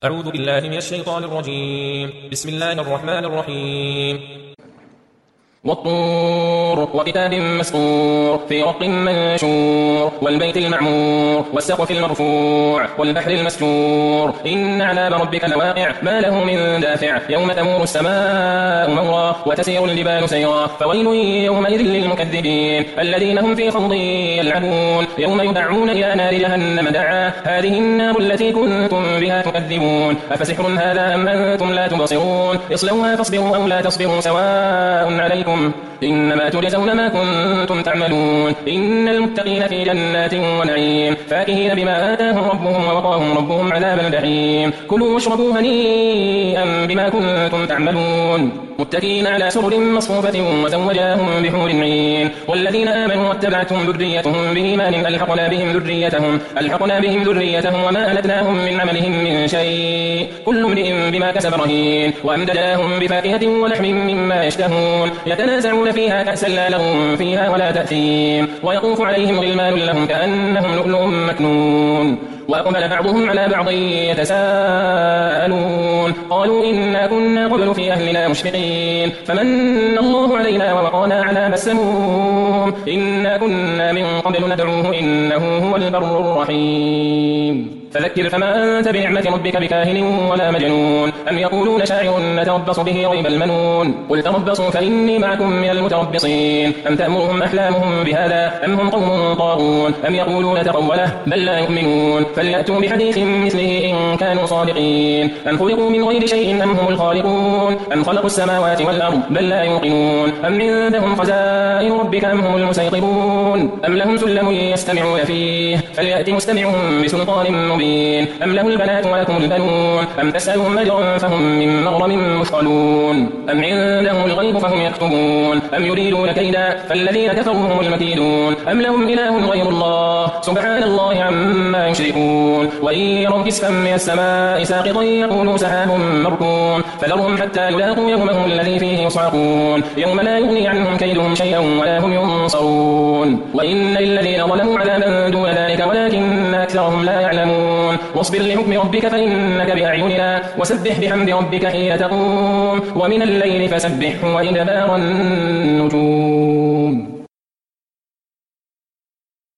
أعوذ بالله من الشيطان الرجيم. بسم الله الرحمن الرحيم. والطور وكتاب مسطور في رق منشور والبيت المعمور والسقف المرفوع والبحر المسجور إن عذاب ربك لواقع ما له من دافع يوم تمور السماء مورا وتسير الجبال سيرا فويل يومئذ للمكذبين الذين هم في خوض يلعبون يوم يدعون إلى نار جهنم دعا هذه النار التي كنتم بها تكذبون أفسحر هذا أم أنتم لا تبصرون اصلوها فاصبروا أو لا تصبروا سواء عليكم إنما تجزون ما كنتم تعملون إن المتقين في جنات ونعيم فاكهين بما آتاهم ربهم ووقاهم ربهم عذاب الجحيم كلوا واشربوا هنيئا بما كنتم تعملون متكئين على سرر مصفوفة وزوجناهم بحور عين والذين آمنوا واتبعتهم ذريتهم بإيمان ألحقنا بهم ذريتهم وما ألتناهم من عملهم من شيء كل امرئ بما كسب رهين وأمددناهم بفاكهة ولحم مما يشتهون يتنازعون فيها كأسا لا لغو فيها ولا تأثيم ويطوف عليهم غلمان لهم كأنهم لؤلؤ مكنون وأقبل بعضهم على بعض يتساءلون قالوا إنا كنا قبل في أهلنا مشفقين فمن الله علينا ووقانا عذاب السموم إنا كنا من قبل ندعوه إنه هو البر الرحيم فذكر فما أنت بنعمة ربك بكاهن ولا مجنون أم يقولون شاعر نتربص به ريب المنون قل تربصوا فإني معكم من المتربصين أم تأمرهم أحلامهم بهذا أم هم قوم طاغون أم يقولون تقوله بل لا يؤمنون فليأتوا بحديث مثله إن كانوا صادقين أم خلقوا من غير شيء أم هم الخالقون أم خلقوا السماوات والأرض بل لا يوقنون أم عندهم خزائن ربك أم هم المسيطرون أم لهم سلم يستمعون فيه فليأت مستمعهم بسلطان مبين أم له البنات ولكم البنون أم تسألهم أجرا فهم من مغرم مثقلون أم عندهم الغيب فهم يكتبون أم يريدون كيدا فالذين كفروا هم المكيدون أم لهم إله غير الله سبحان الله عما يشركون وإن يروا كسفا من السماء ساقطا يقولوا سحاب مركوم فذرهم حتى يلاقوا يومهم الذي فيه يصعقون يوم لا يغني عنهم كيدهم شيئا ولا هم ينصرون وإن للذين ظلموا عذابا دون ذلك ولكن أكثرهم لا يعلمون واصبر لحكم ربك فإنك بأعيننا وسبح بحمد ربك حين تقوم ومن الليل فسبحه وإدبار النجوم